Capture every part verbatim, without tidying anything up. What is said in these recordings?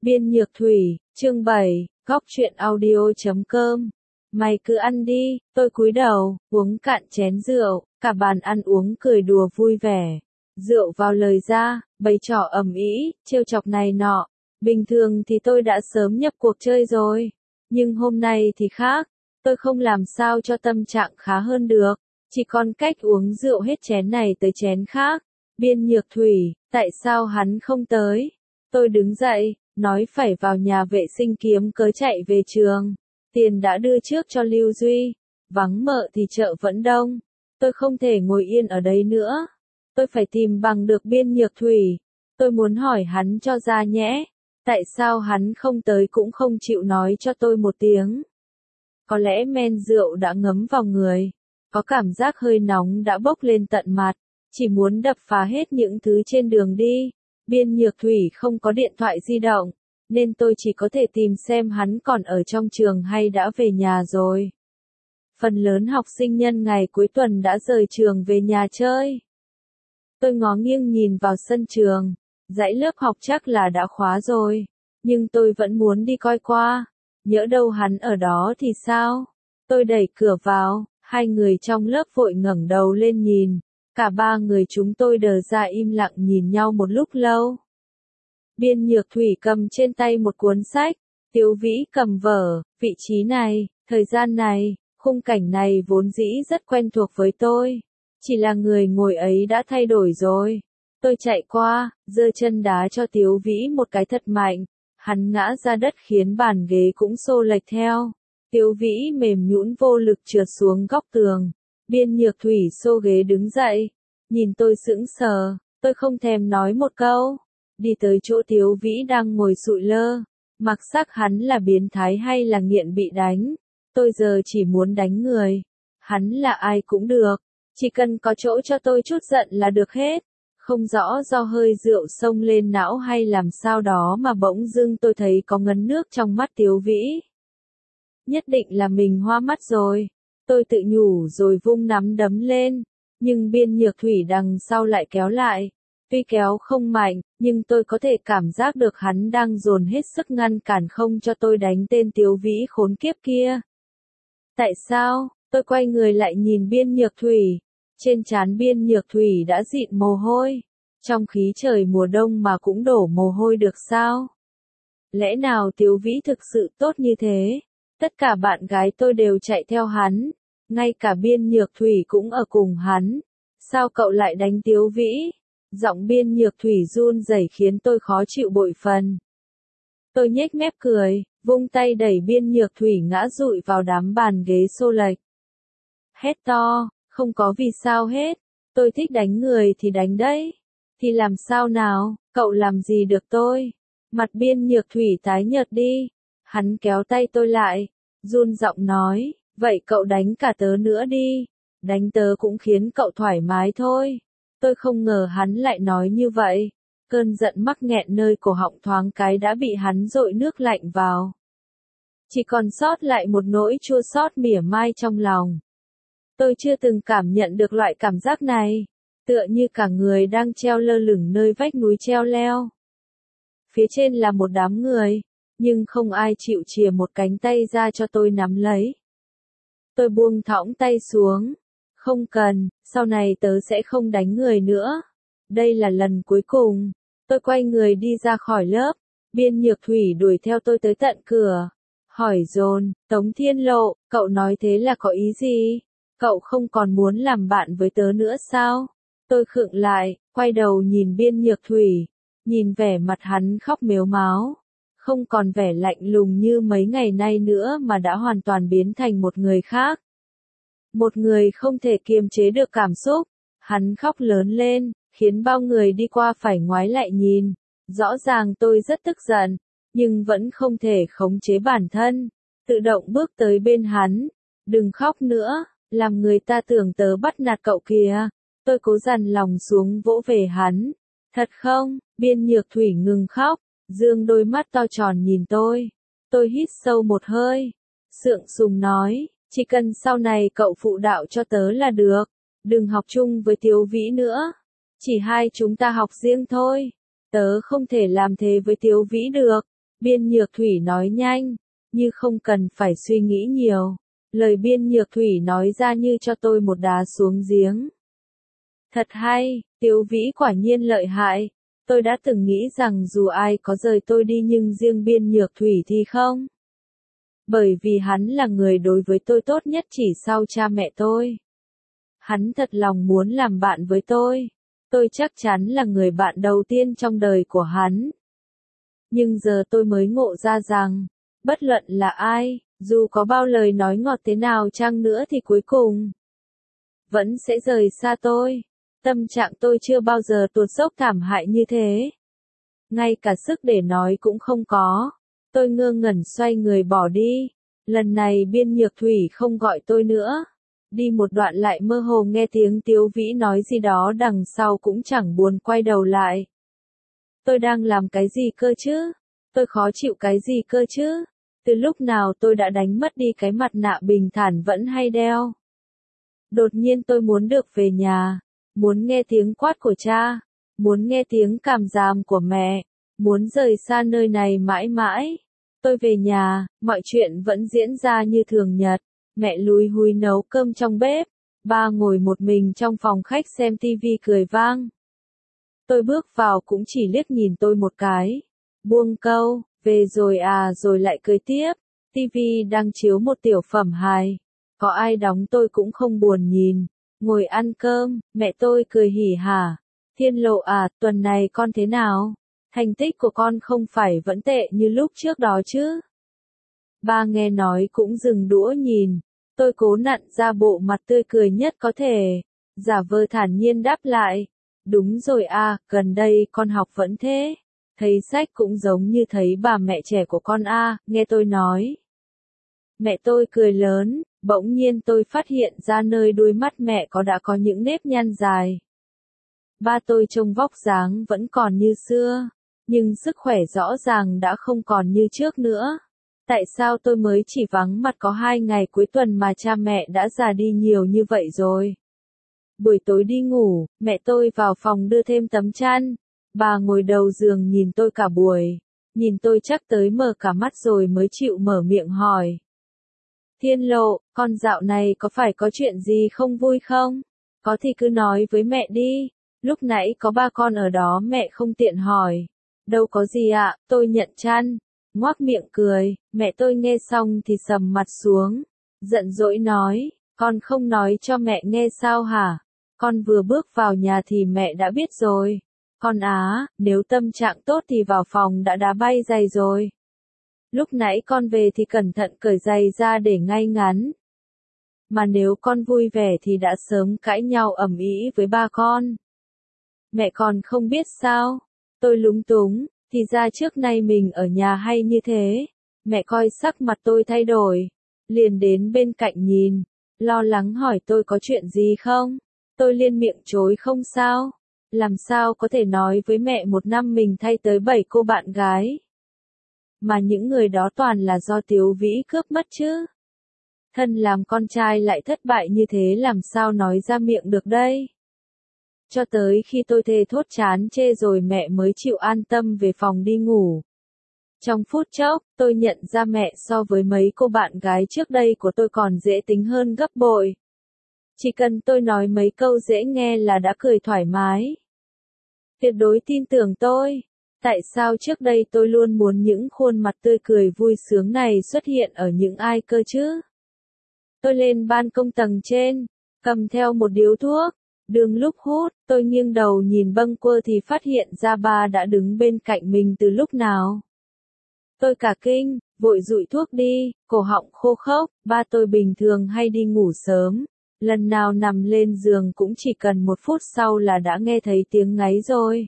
Biên Nhược Thủy, chương bảy, góc truyện audio chấm com. Mày cứ ăn đi, tôi cúi đầu, uống cạn chén rượu, cả bàn ăn uống cười đùa vui vẻ. Rượu vào lời ra, bày trò ầm ĩ, trêu chọc này nọ. Bình thường thì tôi đã sớm nhập cuộc chơi rồi. Nhưng hôm nay thì khác, tôi không làm sao cho tâm trạng khá hơn được. Chỉ còn cách uống rượu hết chén này tới chén khác. Biên Nhược Thủy, tại sao hắn không tới? Tôi đứng dậy, nói phải vào nhà vệ sinh kiếm cớ chạy về trường. Tiền đã đưa trước cho Lưu Duy. Vắng mợ thì chợ vẫn đông. Tôi không thể ngồi yên ở đây nữa. Tôi phải tìm bằng được Biên Nhược Thủy. Tôi muốn hỏi hắn cho ra nhẽ. Tại sao hắn không tới cũng không chịu nói cho tôi một tiếng? Có lẽ men rượu đã ngấm vào người. Có cảm giác hơi nóng đã bốc lên tận mặt. Chỉ muốn đập phá hết những thứ trên đường đi. Biên Nhược Thủy không có điện thoại di động, nên tôi chỉ có thể tìm xem hắn còn ở trong trường hay đã về nhà rồi. Phần lớn học sinh nhân ngày cuối tuần đã rời trường về nhà chơi. Tôi ngó nghiêng nhìn vào sân trường, dãy lớp học chắc là đã khóa rồi, nhưng tôi vẫn muốn đi coi qua, nhỡ đâu hắn ở đó thì sao? Tôi đẩy cửa vào, hai người trong lớp vội ngẩng đầu lên nhìn. Cả ba người chúng tôi đờ ra im lặng nhìn nhau một lúc lâu. Biên Nhược Thủy cầm trên tay một cuốn sách, Tiếu Vĩ cầm vở, vị trí này, thời gian này, khung cảnh này vốn dĩ rất quen thuộc với tôi. Chỉ là người ngồi ấy đã thay đổi rồi. Tôi chạy qua, giơ chân đá cho Tiếu Vĩ một cái thật mạnh. Hắn ngã ra đất khiến bàn ghế cũng xô lệch theo. Tiếu Vĩ mềm nhũn vô lực trượt xuống góc tường. Biên Nhược Thủy xô ghế đứng dậy, nhìn tôi sững sờ, tôi không thèm nói một câu, đi tới chỗ Tiếu Vĩ đang ngồi sụi lơ, mặc sắc hắn là biến thái hay là nghiện bị đánh, tôi giờ chỉ muốn đánh người, hắn là ai cũng được, chỉ cần có chỗ cho tôi chút giận là được hết, không rõ do hơi rượu xông lên não hay làm sao đó mà bỗng dưng tôi thấy có ngấn nước trong mắt Tiếu Vĩ. Nhất định là mình hoa mắt rồi. Tôi tự nhủ rồi vung nắm đấm lên, nhưng Biên Nhược Thủy đằng sau lại kéo lại. Tuy kéo không mạnh, nhưng tôi có thể cảm giác được hắn đang dồn hết sức ngăn cản không cho tôi đánh tên Tiếu Vĩ khốn kiếp kia. Tại sao? Tôi quay người lại nhìn Biên Nhược Thủy. Trên trán Biên Nhược Thủy đã dịn mồ hôi. Trong khí trời mùa đông mà cũng đổ mồ hôi được sao? Lẽ nào Tiếu Vĩ thực sự tốt như thế? Tất cả bạn gái tôi đều chạy theo hắn, ngay cả Biên Nhược Thủy cũng ở cùng hắn. Sao cậu lại đánh Tiếu Vĩ? Giọng Biên Nhược Thủy run rẩy khiến tôi khó chịu bội phần. Tôi nhếch mép cười, vung tay đẩy Biên Nhược Thủy ngã rụi vào đám bàn ghế xô lệch. Hét to, không có vì sao hết, tôi thích đánh người thì đánh đấy. Thì làm sao nào, cậu làm gì được tôi? Mặt Biên Nhược Thủy tái nhợt đi. Hắn kéo tay tôi lại, run giọng nói, vậy cậu đánh cả tớ nữa đi, đánh tớ cũng khiến cậu thoải mái thôi. Tôi không ngờ hắn lại nói như vậy, cơn giận mắc nghẹn nơi cổ họng thoáng cái đã bị hắn dội nước lạnh vào. Chỉ còn sót lại một nỗi chua xót mỉa mai trong lòng. Tôi chưa từng cảm nhận được loại cảm giác này, tựa như cả người đang treo lơ lửng nơi vách núi treo leo. Phía trên là một đám người. Nhưng không ai chịu chìa một cánh tay ra cho tôi nắm lấy. Tôi buông thõng tay xuống. Không cần, sau này tớ sẽ không đánh người nữa. Đây là lần cuối cùng. Tôi quay người đi ra khỏi lớp. Biên Nhược Thủy đuổi theo tôi tới tận cửa. Hỏi dồn, Tống Thiên Lộ, cậu nói thế là có ý gì? Cậu không còn muốn làm bạn với tớ nữa sao? Tôi khựng lại, quay đầu nhìn Biên Nhược Thủy. Nhìn vẻ mặt hắn khóc mếu máo. Không còn vẻ lạnh lùng như mấy ngày nay nữa mà đã hoàn toàn biến thành một người khác. Một người không thể kiềm chế được cảm xúc. Hắn khóc lớn lên, khiến bao người đi qua phải ngoái lại nhìn. Rõ ràng tôi rất tức giận, nhưng vẫn không thể khống chế bản thân. Tự động bước tới bên hắn. Đừng khóc nữa, làm người ta tưởng tớ bắt nạt cậu kìa. Tôi cố dằn lòng xuống vỗ về hắn. Thật không? Biên Nhược Thủy ngừng khóc. Dương đôi mắt to tròn nhìn tôi. Tôi hít sâu một hơi. Sượng sùng nói, chỉ cần sau này cậu phụ đạo cho tớ là được. Đừng học chung với Tiếu Vĩ nữa. Chỉ hai chúng ta học riêng thôi. Tớ không thể làm thế với Tiếu Vĩ được. Biên Nhược Thủy nói nhanh, như không cần phải suy nghĩ nhiều. Lời Biên Nhược Thủy nói ra như cho tôi một đá xuống giếng. Thật hay, Tiếu Vĩ quả nhiên lợi hại. Tôi đã từng nghĩ rằng dù ai có rời tôi đi nhưng riêng Biên Nhược Thủy thì không. Bởi vì hắn là người đối với tôi tốt nhất chỉ sau cha mẹ tôi. Hắn thật lòng muốn làm bạn với tôi. Tôi chắc chắn là người bạn đầu tiên trong đời của hắn. Nhưng giờ tôi mới ngộ ra rằng, bất luận là ai, dù có bao lời nói ngọt thế nào chăng nữa thì cuối cùng vẫn sẽ rời xa tôi. Tâm trạng tôi chưa bao giờ tuột dốc thảm hại như thế. Ngay cả sức để nói cũng không có. Tôi ngơ ngẩn xoay người bỏ đi. Lần này Biên Nhược Thủy không gọi tôi nữa. Đi một đoạn lại mơ hồ nghe tiếng Tiếu Vĩ nói gì đó đằng sau cũng chẳng buồn quay đầu lại. Tôi đang làm cái gì cơ chứ? Tôi khó chịu cái gì cơ chứ? Từ lúc nào tôi đã đánh mất đi cái mặt nạ bình thản vẫn hay đeo? Đột nhiên tôi muốn được về nhà. Muốn nghe tiếng quát của cha. Muốn nghe tiếng càm ràm của mẹ. Muốn rời xa nơi này mãi mãi. Tôi về nhà, mọi chuyện vẫn diễn ra như thường nhật. Mẹ lúi húi nấu cơm trong bếp. Ba ngồi một mình trong phòng khách xem tivi cười vang. Tôi bước vào cũng chỉ liếc nhìn tôi một cái. Buông câu, về rồi à rồi lại cười tiếp. Tivi đang chiếu một tiểu phẩm hài. Có ai đóng tôi cũng không buồn nhìn. Ngồi ăn cơm, mẹ tôi cười hỉ hả. Thiên Lộ à, tuần này con thế nào? Thành tích của con không phải vẫn tệ như lúc trước đó chứ? Ba nghe nói cũng dừng đũa nhìn. Tôi cố nặn ra bộ mặt tươi cười nhất có thể. Giả vờ thản nhiên đáp lại. Đúng rồi à, gần đây con học vẫn thế. Thấy sách cũng giống như thấy bà mẹ trẻ của con à, nghe tôi nói. Mẹ tôi cười lớn, bỗng nhiên tôi phát hiện ra nơi đuôi mắt mẹ có đã có những nếp nhăn dài. Ba tôi trông vóc dáng vẫn còn như xưa, nhưng sức khỏe rõ ràng đã không còn như trước nữa. Tại sao tôi mới chỉ vắng mặt có hai ngày cuối tuần mà cha mẹ đã già đi nhiều như vậy rồi? Buổi tối đi ngủ, mẹ tôi vào phòng đưa thêm tấm chăn. Bà ngồi đầu giường nhìn tôi cả buổi. Nhìn tôi chắc tới mở cả mắt rồi mới chịu mở miệng hỏi. Thiên Lộ, con dạo này có phải có chuyện gì không vui không? Có thì cứ nói với mẹ đi. Lúc nãy có ba con ở đó mẹ không tiện hỏi. Đâu có gì ạ, tôi nhận chăn. Ngoác miệng cười, mẹ tôi nghe xong thì sầm mặt xuống. Giận dỗi nói, con không nói cho mẹ nghe sao hả? Con vừa bước vào nhà thì mẹ đã biết rồi. Con á, nếu tâm trạng tốt thì vào phòng đã đá bay giày rồi. Lúc nãy con về thì cẩn thận cởi giày ra để ngay ngắn. Mà nếu con vui vẻ thì đã sớm cãi nhau ầm ĩ với ba con. Mẹ còn không biết sao? Tôi lúng túng, thì ra trước nay mình ở nhà hay như thế. Mẹ coi sắc mặt tôi thay đổi, liền đến bên cạnh nhìn, lo lắng hỏi tôi có chuyện gì không? Tôi liên miệng chối không sao. Làm sao có thể nói với mẹ một năm mình thay tới bảy cô bạn gái. Mà những người đó toàn là do Tiếu Vĩ cướp mất chứ. Thân làm con trai lại thất bại như thế làm sao nói ra miệng được đây. Cho tới khi tôi thề thốt chán chê rồi mẹ mới chịu an tâm về phòng đi ngủ. Trong phút chốc, tôi nhận ra mẹ so với mấy cô bạn gái trước đây của tôi còn dễ tính hơn gấp bội. Chỉ cần tôi nói mấy câu dễ nghe là đã cười thoải mái. Tuyệt đối tin tưởng tôi. Tại sao trước đây tôi luôn muốn những khuôn mặt tươi cười vui sướng này xuất hiện ở những ai cơ chứ? Tôi lên ban công tầng trên, cầm theo một điếu thuốc. Đường lúc hút, tôi nghiêng đầu nhìn bâng quơ thì phát hiện ra ba đã đứng bên cạnh mình từ lúc nào. Tôi cả kinh, vội dụi thuốc đi, cổ họng khô khốc, ba tôi bình thường hay đi ngủ sớm. Lần nào nằm lên giường cũng chỉ cần một phút sau là đã nghe thấy tiếng ngáy rồi.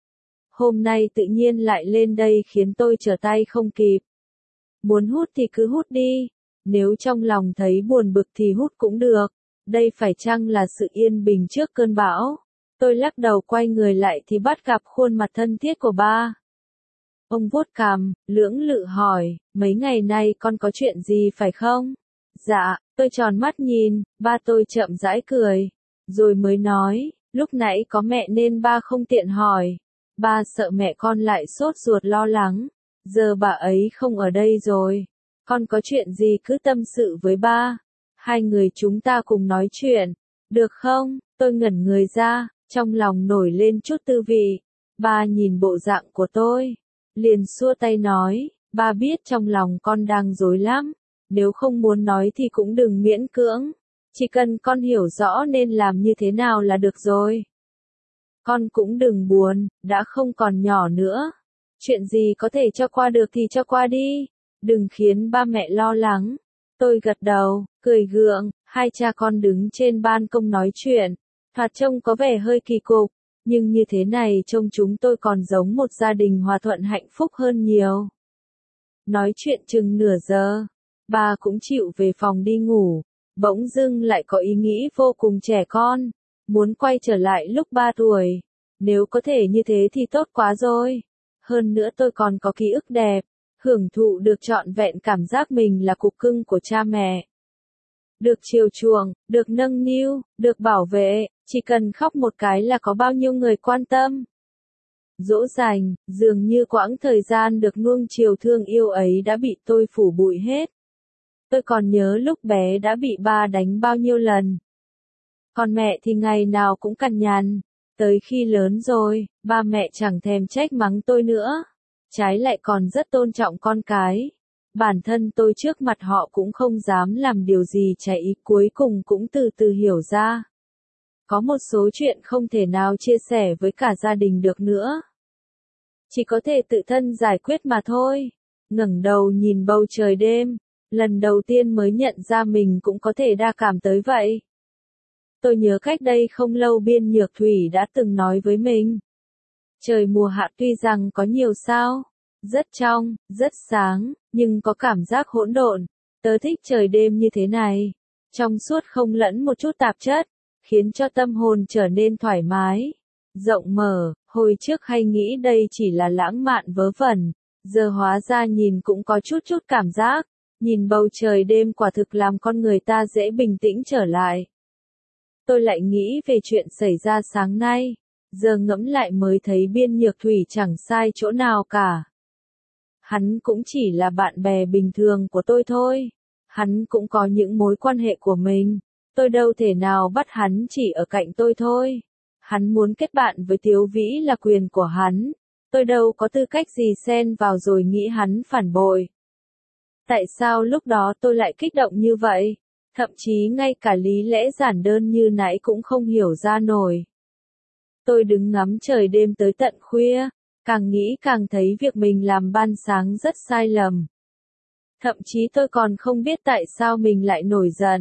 Hôm nay tự nhiên lại lên đây khiến tôi trở tay không kịp. Muốn hút thì cứ hút đi, nếu trong lòng thấy buồn bực thì hút cũng được. Đây phải chăng là sự yên bình trước cơn bão? Tôi lắc đầu quay người lại thì bắt gặp khuôn mặt thân thiết của ba. Ông vuốt cằm, lưỡng lự hỏi, mấy ngày nay con có chuyện gì phải không? Dạ, tôi tròn mắt nhìn, ba tôi chậm rãi cười. Rồi mới nói, lúc nãy có mẹ nên ba không tiện hỏi. Ba sợ mẹ con lại sốt ruột lo lắng. giờ bà ấy không ở đây rồi. Con có chuyện gì cứ tâm sự với ba. Hai người chúng ta cùng nói chuyện. Được không? Tôi ngẩn người ra, trong lòng nổi lên chút tư vị. Ba nhìn bộ dạng của tôi, liền xua tay nói, ba biết trong lòng con đang rối lắm. Nếu không muốn nói thì cũng đừng miễn cưỡng. Chỉ cần con hiểu rõ nên làm như thế nào là được rồi. Con cũng đừng buồn, đã không còn nhỏ nữa. Chuyện gì có thể cho qua được thì cho qua đi. Đừng khiến ba mẹ lo lắng. Tôi gật đầu, cười gượng, hai cha con đứng trên ban công nói chuyện. Thoạt trông có vẻ hơi kỳ cục, nhưng như thế này trông chúng tôi còn giống một gia đình hòa thuận hạnh phúc hơn nhiều. Nói chuyện chừng nửa giờ, ba cũng chịu về phòng đi ngủ. Bỗng dưng lại có ý nghĩ vô cùng trẻ con, muốn quay trở lại lúc ba tuổi. Nếu có thể như thế thì tốt quá rồi. Hơn nữa tôi còn có ký ức đẹp, hưởng thụ được trọn vẹn cảm giác mình là cục cưng của cha mẹ. Được chiều chuộng, được nâng niu, được bảo vệ, chỉ cần khóc một cái là có bao nhiêu người quan tâm. Dỗ dành, dường như quãng thời gian được nuông chiều thương yêu ấy đã bị tôi phủ bụi hết. Tôi còn nhớ lúc bé đã bị ba đánh bao nhiêu lần. Còn mẹ thì ngày nào cũng cằn nhằn. Tới khi lớn rồi, ba mẹ chẳng thèm trách mắng tôi nữa. Trái lại còn rất tôn trọng con cái. Bản thân tôi trước mặt họ cũng không dám làm điều gì trái ý, cuối cùng cũng từ từ hiểu ra. Có một số chuyện không thể nào chia sẻ với cả gia đình được nữa. Chỉ có thể tự thân giải quyết mà thôi. Ngẩng đầu nhìn bầu trời đêm, lần đầu tiên mới nhận ra mình cũng có thể đa cảm tới vậy. Tôi nhớ cách đây không lâu Biên Nhược Thủy đã từng nói với mình. Trời mùa hạ tuy rằng có nhiều sao, rất trong, rất sáng, nhưng có cảm giác hỗn độn. Tớ thích trời đêm như thế này, trong suốt không lẫn một chút tạp chất, khiến cho tâm hồn trở nên thoải mái, rộng mở. Hồi trước hay nghĩ đây chỉ là lãng mạn vớ vẩn, giờ hóa ra nhìn cũng có chút chút cảm giác. Nhìn bầu trời đêm quả thực làm con người ta dễ bình tĩnh trở lại. Tôi lại nghĩ về chuyện xảy ra sáng nay, giờ ngẫm lại mới thấy Biên Nhược Thủy chẳng sai chỗ nào cả. Hắn cũng chỉ là bạn bè bình thường của tôi thôi. Hắn cũng có những mối quan hệ của mình. Tôi đâu thể nào bắt hắn chỉ ở cạnh tôi thôi. Hắn muốn kết bạn với Tiếu Vĩ là quyền của hắn. Tôi đâu có tư cách gì xen vào rồi nghĩ hắn phản bội. Tại sao lúc đó tôi lại kích động như vậy? Thậm chí ngay cả lý lẽ giản đơn như nãy cũng không hiểu ra nổi. Tôi đứng ngắm trời đêm tới tận khuya, càng nghĩ càng thấy việc mình làm ban sáng rất sai lầm. Thậm chí tôi còn không biết tại sao mình lại nổi giận.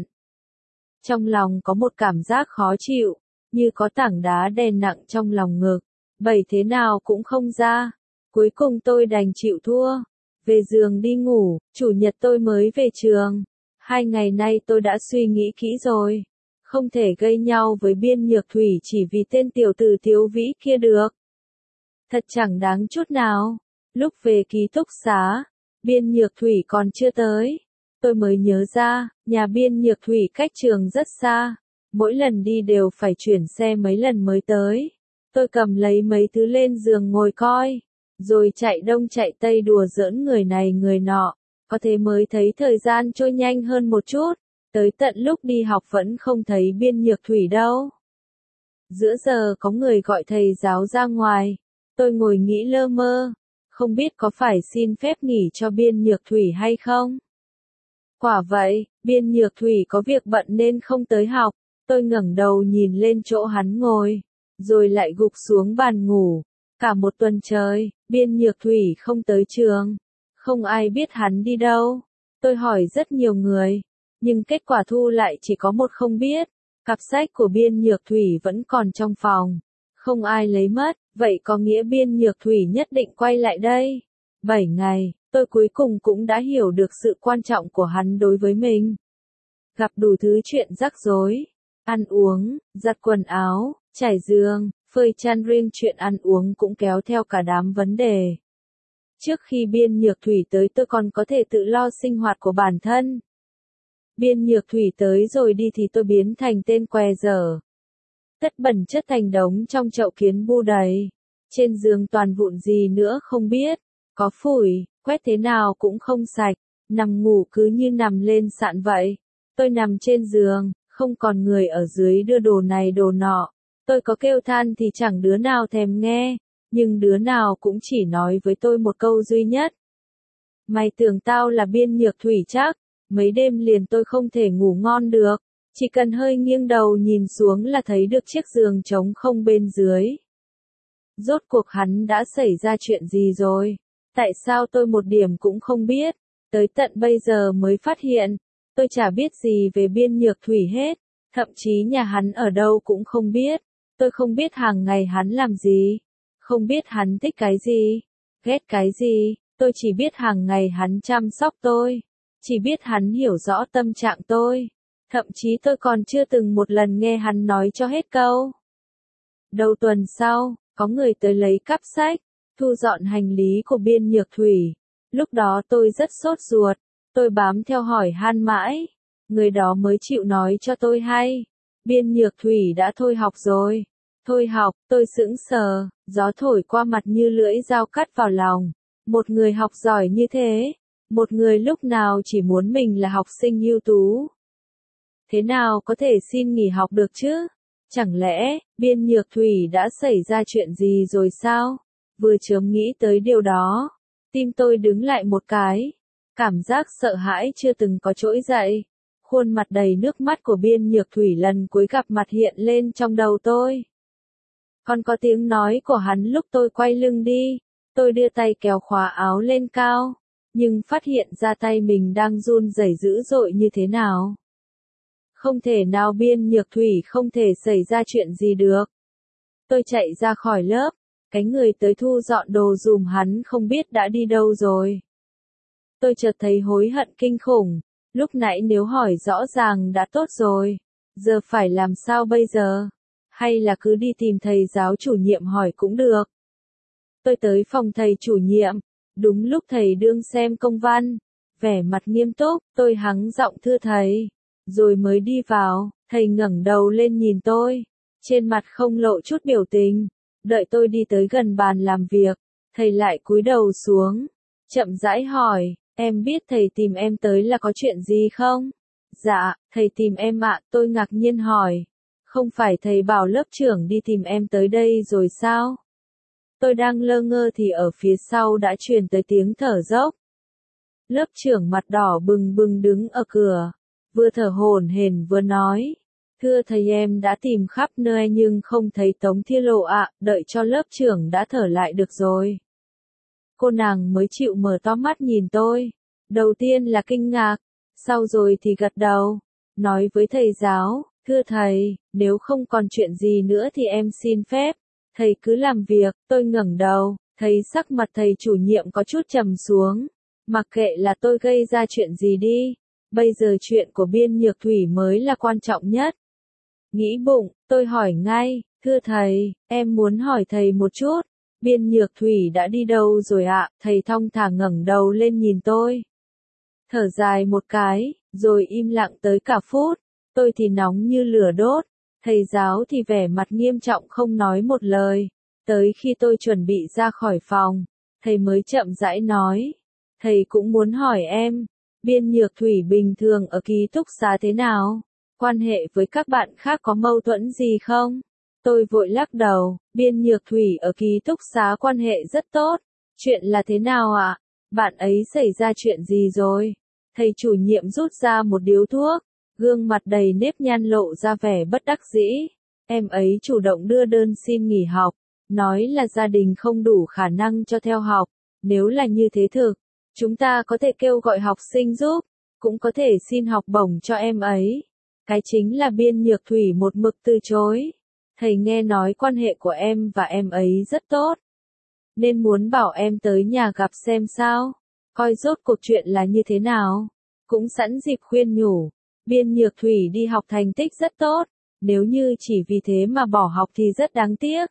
Trong lòng có một cảm giác khó chịu, như có tảng đá đè nặng trong lòng ngực, bẩy thế nào cũng không ra. Cuối cùng tôi đành chịu thua, về giường đi ngủ. Chủ nhật tôi mới về trường. Hai ngày nay tôi đã suy nghĩ kỹ rồi. Không thể gây nhau với Biên Nhược Thủy chỉ vì tên tiểu tử Tiếu Vĩ kia được. Thật chẳng đáng chút nào. Lúc về ký túc xá, Biên Nhược Thủy còn chưa tới. Tôi mới nhớ ra, nhà Biên Nhược Thủy cách trường rất xa. Mỗi lần đi đều phải chuyển xe mấy lần mới tới. Tôi cầm lấy mấy thứ lên giường ngồi coi, rồi chạy đông chạy tây đùa giỡn người này người nọ. Có thế mới thấy thời gian trôi nhanh hơn một chút. Tới tận lúc đi học vẫn không thấy Biên Nhược Thủy đâu. Giữa giờ có người gọi thầy giáo ra ngoài. Tôi ngồi nghĩ lơ mơ. Không biết có phải xin phép nghỉ cho Biên Nhược Thủy hay không? Quả vậy, Biên Nhược Thủy có việc bận nên không tới học. Tôi ngẩng đầu nhìn lên chỗ hắn ngồi, rồi lại gục xuống bàn ngủ. Cả một tuần trời, Biên Nhược Thủy không tới trường. Không ai biết hắn đi đâu. Tôi hỏi rất nhiều người, nhưng kết quả thu lại chỉ có một không biết. Cặp sách của Biên Nhược Thủy vẫn còn trong phòng. Không ai lấy mất, vậy có nghĩa Biên Nhược Thủy nhất định quay lại đây. Bảy ngày, tôi cuối cùng cũng đã hiểu được sự quan trọng của hắn đối với mình. Gặp đủ thứ chuyện rắc rối. Ăn uống, giặt quần áo, trải giường, phơi chăn, riêng chuyện ăn uống cũng kéo theo cả đám vấn đề. Trước khi Biên Nhược Thủy tới tôi còn có thể tự lo sinh hoạt của bản thân. Biên Nhược Thủy tới rồi đi thì tôi biến thành tên què dở. Tất bẩn chất thành đống trong chậu kiến bu đầy. Trên giường toàn vụn gì nữa không biết. Có phủi, quét thế nào cũng không sạch, nằm ngủ cứ như nằm lên sạn vậy. Tôi nằm trên giường, không còn người ở dưới đưa đồ này đồ nọ. Tôi có kêu than thì chẳng đứa nào thèm nghe, nhưng đứa nào cũng chỉ nói với tôi một câu duy nhất. Mày tưởng tao là Biên Nhược Thủy chắc, mấy đêm liền tôi không thể ngủ ngon được, chỉ cần hơi nghiêng đầu nhìn xuống là thấy được chiếc giường trống không bên dưới. Rốt cuộc hắn đã xảy ra chuyện gì rồi? Tại sao tôi một điểm cũng không biết? Tới tận bây giờ mới phát hiện, tôi chả biết gì về Biên Nhược Thủy hết, thậm chí nhà hắn ở đâu cũng không biết. Tôi không biết hàng ngày hắn làm gì, không biết hắn thích cái gì, ghét cái gì, tôi chỉ biết hàng ngày hắn chăm sóc tôi, chỉ biết hắn hiểu rõ tâm trạng tôi, thậm chí tôi còn chưa từng một lần nghe hắn nói cho hết câu. Đầu tuần sau, có người tới lấy cắp sách, thu dọn hành lý của Biên Nhược Thủy. Lúc đó tôi rất sốt ruột, tôi bám theo hỏi han mãi, người đó mới chịu nói cho tôi hay. Biên Nhược Thủy đã thôi học rồi. Thôi học, tôi sững sờ, gió thổi qua mặt như lưỡi dao cắt vào lòng. Một người học giỏi như thế, một người lúc nào chỉ muốn mình là học sinh ưu tú. Thế nào có thể xin nghỉ học được chứ? Chẳng lẽ, Biên Nhược Thủy đã xảy ra chuyện gì rồi sao? Vừa chớm nghĩ tới điều đó, tim tôi đứng lại một cái. Cảm giác sợ hãi chưa từng có trỗi dậy. Khuôn mặt đầy nước mắt của Biên Nhược Thủy lần cuối gặp mặt hiện lên trong đầu tôi. Còn có tiếng nói của hắn lúc tôi quay lưng đi. Tôi đưa tay kéo khóa áo lên cao, nhưng phát hiện ra tay mình đang run rẩy dữ dội như thế nào. Không thể nào Biên Nhược Thủy không thể xảy ra chuyện gì được. Tôi chạy ra khỏi lớp, cái người tới thu dọn đồ dùm hắn không biết đã đi đâu rồi. Tôi chợt thấy hối hận kinh khủng, lúc nãy nếu hỏi rõ ràng đã tốt rồi, giờ phải làm sao bây giờ? Hay là cứ đi tìm thầy giáo chủ nhiệm hỏi cũng được. Tôi tới phòng thầy chủ nhiệm, đúng lúc thầy đương xem công văn, vẻ mặt nghiêm túc, tôi hắng giọng thưa thầy, rồi mới đi vào, thầy ngẩng đầu lên nhìn tôi, trên mặt không lộ chút biểu tình, đợi tôi đi tới gần bàn làm việc, thầy lại cúi đầu xuống, chậm rãi hỏi, em biết thầy tìm em tới là có chuyện gì không? Dạ, thầy tìm em ạ, tôi ngạc nhiên hỏi, không phải thầy bảo lớp trưởng đi tìm em tới đây rồi sao? Tôi đang lơ ngơ thì ở phía sau đã truyền tới tiếng thở dốc. Lớp trưởng mặt đỏ bừng bừng đứng ở cửa, vừa thở hổn hển vừa nói, thưa thầy em đã tìm khắp nơi nhưng không thấy Tống Thiên Lộ ạ, đợi cho lớp trưởng đã thở lại được rồi. Cô nàng mới chịu mở to mắt nhìn tôi, đầu tiên là kinh ngạc, sau rồi thì gật đầu, nói với thầy giáo, thưa thầy, nếu không còn chuyện gì nữa thì em xin phép. Thầy cứ làm việc, tôi ngẩng đầu, thấy sắc mặt thầy chủ nhiệm có chút trầm xuống. Mặc kệ là tôi gây ra chuyện gì đi, bây giờ chuyện của Biên Nhược Thủy mới là quan trọng nhất. Nghĩ bụng, tôi hỏi ngay, thưa thầy, em muốn hỏi thầy một chút, Biên Nhược Thủy đã đi đâu rồi ạ? Thầy thong thả ngẩng đầu lên nhìn tôi. Thở dài một cái, rồi im lặng tới cả phút, tôi thì nóng như lửa đốt. Thầy giáo thì vẻ mặt nghiêm trọng không nói một lời, tới khi tôi chuẩn bị ra khỏi phòng, thầy mới chậm rãi nói, thầy cũng muốn hỏi em, Biên Nhược Thủy bình thường ở ký túc xá thế nào? Quan hệ với các bạn khác có mâu thuẫn gì không? Tôi vội lắc đầu, Biên Nhược Thủy ở ký túc xá quan hệ rất tốt, chuyện là thế nào ạ? Bạn ấy xảy ra chuyện gì rồi? Thầy chủ nhiệm rút ra một điếu thuốc. Gương mặt đầy nếp nhăn lộ ra vẻ bất đắc dĩ. Em ấy chủ động đưa đơn xin nghỉ học, nói là gia đình không đủ khả năng cho theo học. Nếu là như thế thực, chúng ta có thể kêu gọi học sinh giúp, cũng có thể xin học bổng cho em ấy. Cái chính là Biên Nhược Thủy một mực từ chối. Thầy nghe nói quan hệ của em và em ấy rất tốt, nên muốn bảo em tới nhà gặp xem sao, coi rốt cuộc chuyện là như thế nào. Cũng sẵn dịp khuyên nhủ. Biên Nhược Thủy đi học thành tích rất tốt, nếu như chỉ vì thế mà bỏ học thì rất đáng tiếc.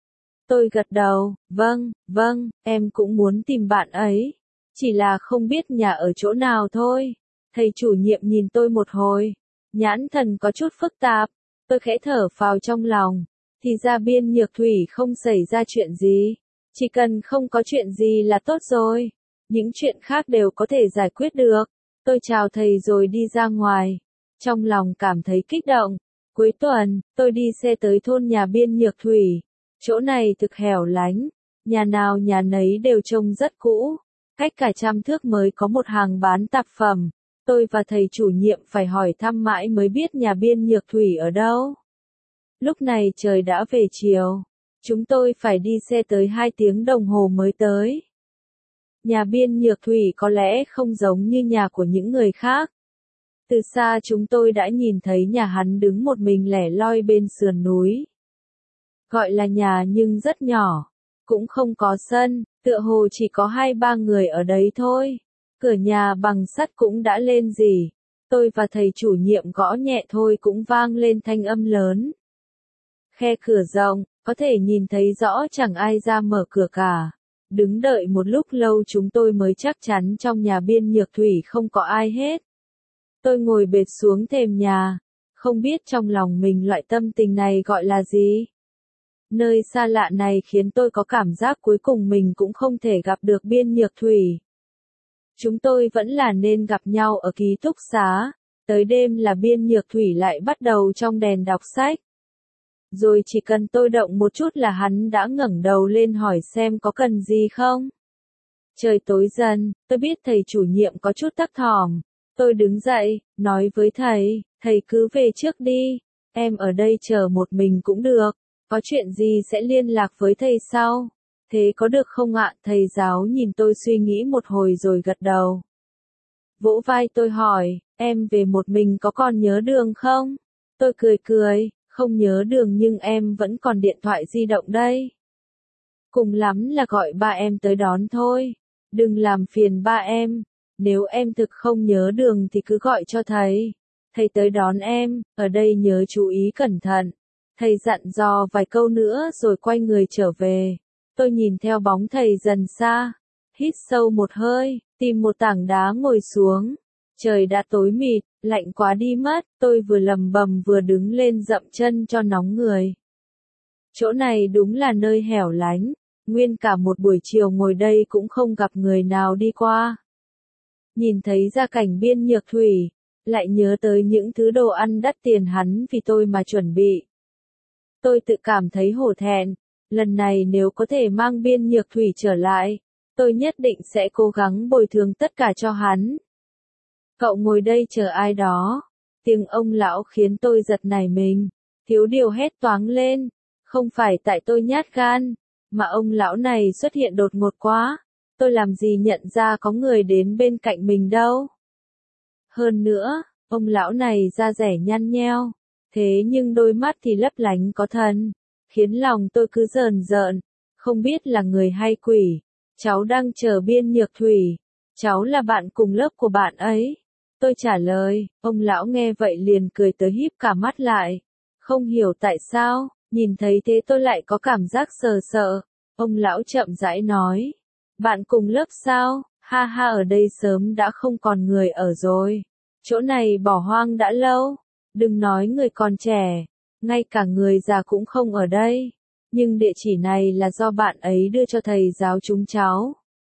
Tôi gật đầu, vâng, vâng, em cũng muốn tìm bạn ấy, chỉ là không biết nhà ở chỗ nào thôi. Thầy chủ nhiệm nhìn tôi một hồi, nhãn thần có chút phức tạp, tôi khẽ thở phào trong lòng, thì ra Biên Nhược Thủy không xảy ra chuyện gì, chỉ cần không có chuyện gì là tốt rồi. Những chuyện khác đều có thể giải quyết được. Tôi chào thầy rồi đi ra ngoài. Trong lòng cảm thấy kích động. Cuối tuần, tôi đi xe tới thôn nhà biên Nhược Thủy. Chỗ này thực hẻo lánh. Nhà nào nhà nấy đều trông rất cũ. Cách cả trăm thước mới có một hàng bán tạp phẩm. Tôi và thầy chủ nhiệm phải hỏi thăm mãi mới biết nhà biên Nhược Thủy ở đâu. Lúc này trời đã về chiều. Chúng tôi phải đi xe tới hai tiếng đồng hồ mới tới. Nhà biên Nhược Thủy có lẽ không giống như nhà của những người khác. Từ xa chúng tôi đã nhìn thấy nhà hắn đứng một mình lẻ loi bên sườn núi. Gọi là nhà nhưng rất nhỏ. Cũng không có sân, tựa hồ chỉ có hai ba người ở đấy thôi. Cửa nhà bằng sắt cũng đã lên rỉ. Tôi và thầy chủ nhiệm gõ nhẹ thôi cũng vang lên thanh âm lớn. Khe cửa rộng, có thể nhìn thấy rõ chẳng ai ra mở cửa cả. Đứng đợi một lúc lâu chúng tôi mới chắc chắn trong nhà biên Nhược Thủy không có ai hết. Tôi ngồi bệt xuống thềm nhà, không biết trong lòng mình loại tâm tình này gọi là gì. Nơi xa lạ này khiến tôi có cảm giác cuối cùng mình cũng không thể gặp được biên Nhược Thủy. Chúng tôi vẫn là nên gặp nhau ở ký túc xá, tới đêm là biên Nhược Thủy lại bắt đầu trong đèn đọc sách. Rồi chỉ cần tôi động một chút là hắn đã ngẩng đầu lên hỏi xem có cần gì không. Trời tối dần, tôi biết thầy chủ nhiệm có chút thấp thỏm. Tôi đứng dậy, nói với thầy, thầy cứ về trước đi, em ở đây chờ một mình cũng được, có chuyện gì sẽ liên lạc với thầy sau. Thế có được không ạ? Thầy giáo nhìn tôi suy nghĩ một hồi rồi gật đầu. Vỗ vai tôi hỏi, em về một mình có còn nhớ đường không? Tôi cười cười, không nhớ đường nhưng em vẫn còn điện thoại di động đây. Cùng lắm là gọi ba em tới đón thôi, đừng làm phiền ba em. Nếu em thực không nhớ đường thì cứ gọi cho thầy. Thầy tới đón em, ở đây nhớ chú ý cẩn thận. Thầy dặn dò vài câu nữa rồi quay người trở về. Tôi nhìn theo bóng thầy dần xa. Hít sâu một hơi, tìm một tảng đá ngồi xuống. Trời đã tối mịt, lạnh quá đi mất. Tôi vừa lầm bầm vừa đứng lên dậm chân cho nóng người. Chỗ này đúng là nơi hẻo lánh. Nguyên cả một buổi chiều ngồi đây cũng không gặp người nào đi qua. Nhìn thấy ra cảnh biên Nhược Thủy, lại nhớ tới những thứ đồ ăn đắt tiền hắn vì tôi mà chuẩn bị. Tôi tự cảm thấy hổ thẹn, lần này nếu có thể mang biên Nhược Thủy trở lại, tôi nhất định sẽ cố gắng bồi thường tất cả cho hắn. Cậu ngồi đây chờ ai đó. Tiếng ông lão khiến tôi giật nảy mình, thiếu điều hét toáng lên, không phải tại tôi nhát gan, mà ông lão này xuất hiện đột ngột quá. Tôi làm gì nhận ra có người đến bên cạnh mình đâu. Hơn nữa, ông lão này da rẻ nhăn nheo, thế nhưng đôi mắt thì lấp lánh có thần, khiến lòng tôi cứ rờn rợn, không biết là người hay quỷ. Cháu đang chờ biên Nhược Thủy, cháu là bạn cùng lớp của bạn ấy. Tôi trả lời, ông lão nghe vậy liền cười tới híp cả mắt lại. Không hiểu tại sao, nhìn thấy thế tôi lại có cảm giác sờ sợ. Ông lão chậm rãi nói. Bạn cùng lớp sao? Ha ha, ở đây sớm đã không còn người ở rồi. Chỗ này bỏ hoang đã lâu. Đừng nói người còn trẻ, ngay cả người già cũng không ở đây. Nhưng địa chỉ này là do bạn ấy đưa cho thầy giáo chúng cháu.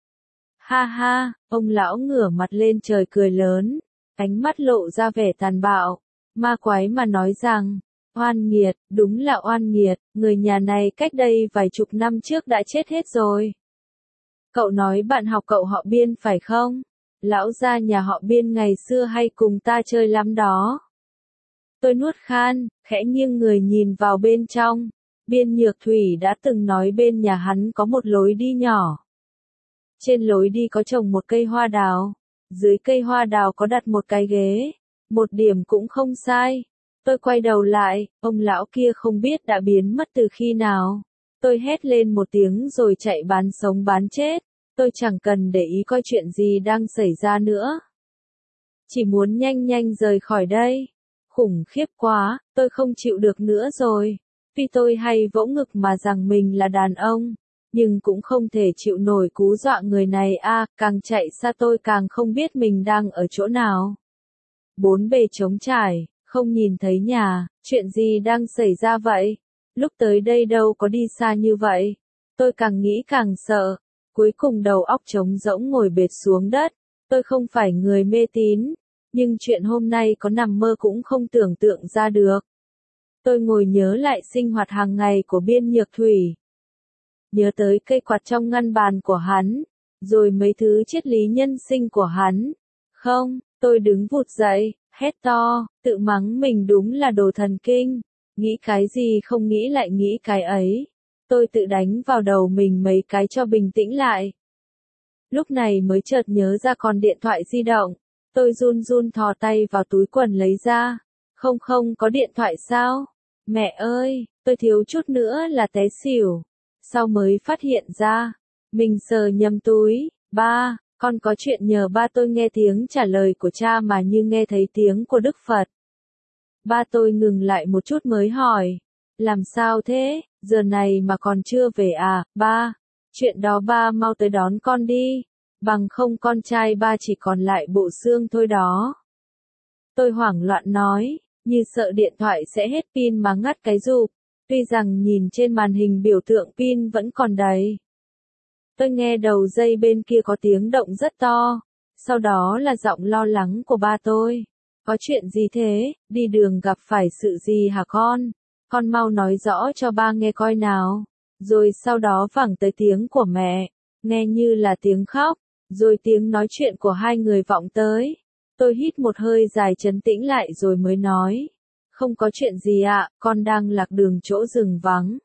Ha ha, ông lão ngửa mặt lên trời cười lớn, ánh mắt lộ ra vẻ tàn bạo, ma quái mà nói rằng, oan nghiệt, đúng là oan nghiệt, người nhà này cách đây vài chục năm trước đã chết hết rồi. Cậu nói bạn học cậu họ Biên phải không? Lão gia nhà họ Biên ngày xưa hay cùng ta chơi lắm đó. Tôi nuốt khan, khẽ nghiêng người nhìn vào bên trong. Biên Nhược Thủy đã từng nói bên nhà hắn có một lối đi nhỏ. Trên lối đi có trồng một cây hoa đào. Dưới cây hoa đào có đặt một cái ghế. Một điểm cũng không sai. Tôi quay đầu lại, ông lão kia không biết đã biến mất từ khi nào. Tôi hét lên một tiếng rồi chạy bán sống bán chết. Tôi chẳng cần để ý coi chuyện gì đang xảy ra nữa. Chỉ muốn nhanh nhanh rời khỏi đây. Khủng khiếp quá, tôi không chịu được nữa rồi. Vì tôi hay vỗ ngực mà rằng mình là đàn ông. Nhưng cũng không thể chịu nổi cú dọa người này a, à, càng chạy xa tôi càng không biết mình đang ở chỗ nào. Bốn bề trống trải, không nhìn thấy nhà, chuyện gì đang xảy ra vậy? Lúc tới đây đâu có đi xa như vậy. Tôi càng nghĩ càng sợ. Cuối cùng đầu óc trống rỗng ngồi bệt xuống đất. Tôi không phải người mê tín, nhưng chuyện hôm nay có nằm mơ cũng không tưởng tượng ra được. Tôi ngồi nhớ lại sinh hoạt hàng ngày của Biên Nhược Thủy. Nhớ tới cây quạt trong ngăn bàn của hắn, rồi mấy thứ triết lý nhân sinh của hắn. Không, tôi đứng vụt dậy, hét to, tự mắng mình đúng là đồ thần kinh. Nghĩ cái gì không nghĩ lại nghĩ cái ấy. Tôi tự đánh vào đầu mình mấy cái cho bình tĩnh lại. Lúc này mới chợt nhớ ra còn điện thoại di động. Tôi run run thò tay vào túi quần lấy ra. Không không có điện thoại sao? Mẹ ơi, tôi thiếu chút nữa là té xỉu. Sau mới phát hiện ra, mình sờ nhầm túi. Ba, con có chuyện nhờ ba. Tôi nghe tiếng trả lời của cha mà như nghe thấy tiếng của Đức Phật. Ba tôi ngừng lại một chút mới hỏi. Làm sao thế, giờ này mà còn chưa về à, ba? Chuyện đó ba mau tới đón con đi. Bằng không con trai ba chỉ còn lại bộ xương thôi đó. Tôi hoảng loạn nói, như sợ điện thoại sẽ hết pin mà ngắt cái rụp. Tuy rằng nhìn trên màn hình biểu tượng pin vẫn còn đầy. Tôi nghe đầu dây bên kia có tiếng động rất to. Sau đó là giọng lo lắng của ba tôi. Có chuyện gì thế, đi đường gặp phải sự gì hả con? Con mau nói rõ cho ba nghe coi nào. Rồi sau đó vẳng tới tiếng của mẹ, nghe như là tiếng khóc, rồi tiếng nói chuyện của hai người vọng tới. Tôi hít một hơi dài trấn tĩnh lại rồi mới nói. Không có chuyện gì ạ, con đang lạc đường chỗ rừng vắng.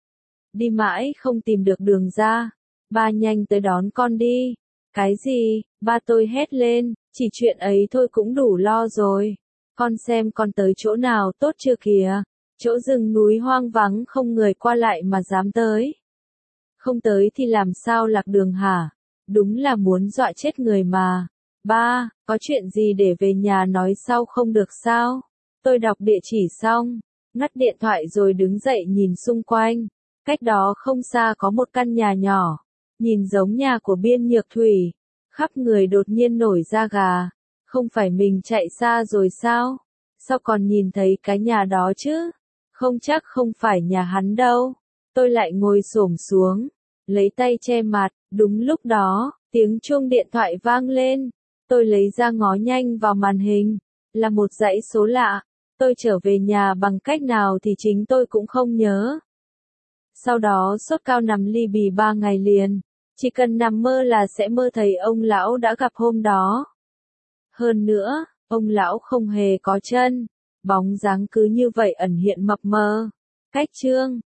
Đi mãi không tìm được đường ra. Ba nhanh tới đón con đi. Cái gì? Ba tôi hét lên, chỉ chuyện ấy thôi cũng đủ lo rồi. Con xem con tới chỗ nào tốt chưa kìa. Chỗ rừng núi hoang vắng không người qua lại mà dám tới. Không tới thì làm sao lạc đường hả? Đúng là muốn dọa chết người mà. Ba, có chuyện gì để về nhà nói sau không được sao? Tôi đọc địa chỉ xong, ngắt điện thoại rồi đứng dậy nhìn xung quanh. Cách đó không xa có một căn nhà nhỏ, nhìn giống nhà của Biên Nhược Thủy. Khắp người đột nhiên nổi da gà. Không phải mình chạy xa rồi sao? Sao còn nhìn thấy cái nhà đó chứ? Không chắc không phải nhà hắn đâu. Tôi lại ngồi xổm xuống, lấy tay che mặt. Đúng lúc đó, tiếng chuông điện thoại vang lên. Tôi lấy ra ngó nhanh vào màn hình. Là một dãy số lạ. Tôi trở về nhà bằng cách nào thì chính tôi cũng không nhớ. Sau đó sốt cao nằm li bì ba ngày liền. Chỉ cần nằm mơ là sẽ mơ thấy ông lão đã gặp hôm đó. Hơn nữa, ông lão không hề có chân. Bóng dáng cứ như vậy ẩn hiện mập mờ. Cách chương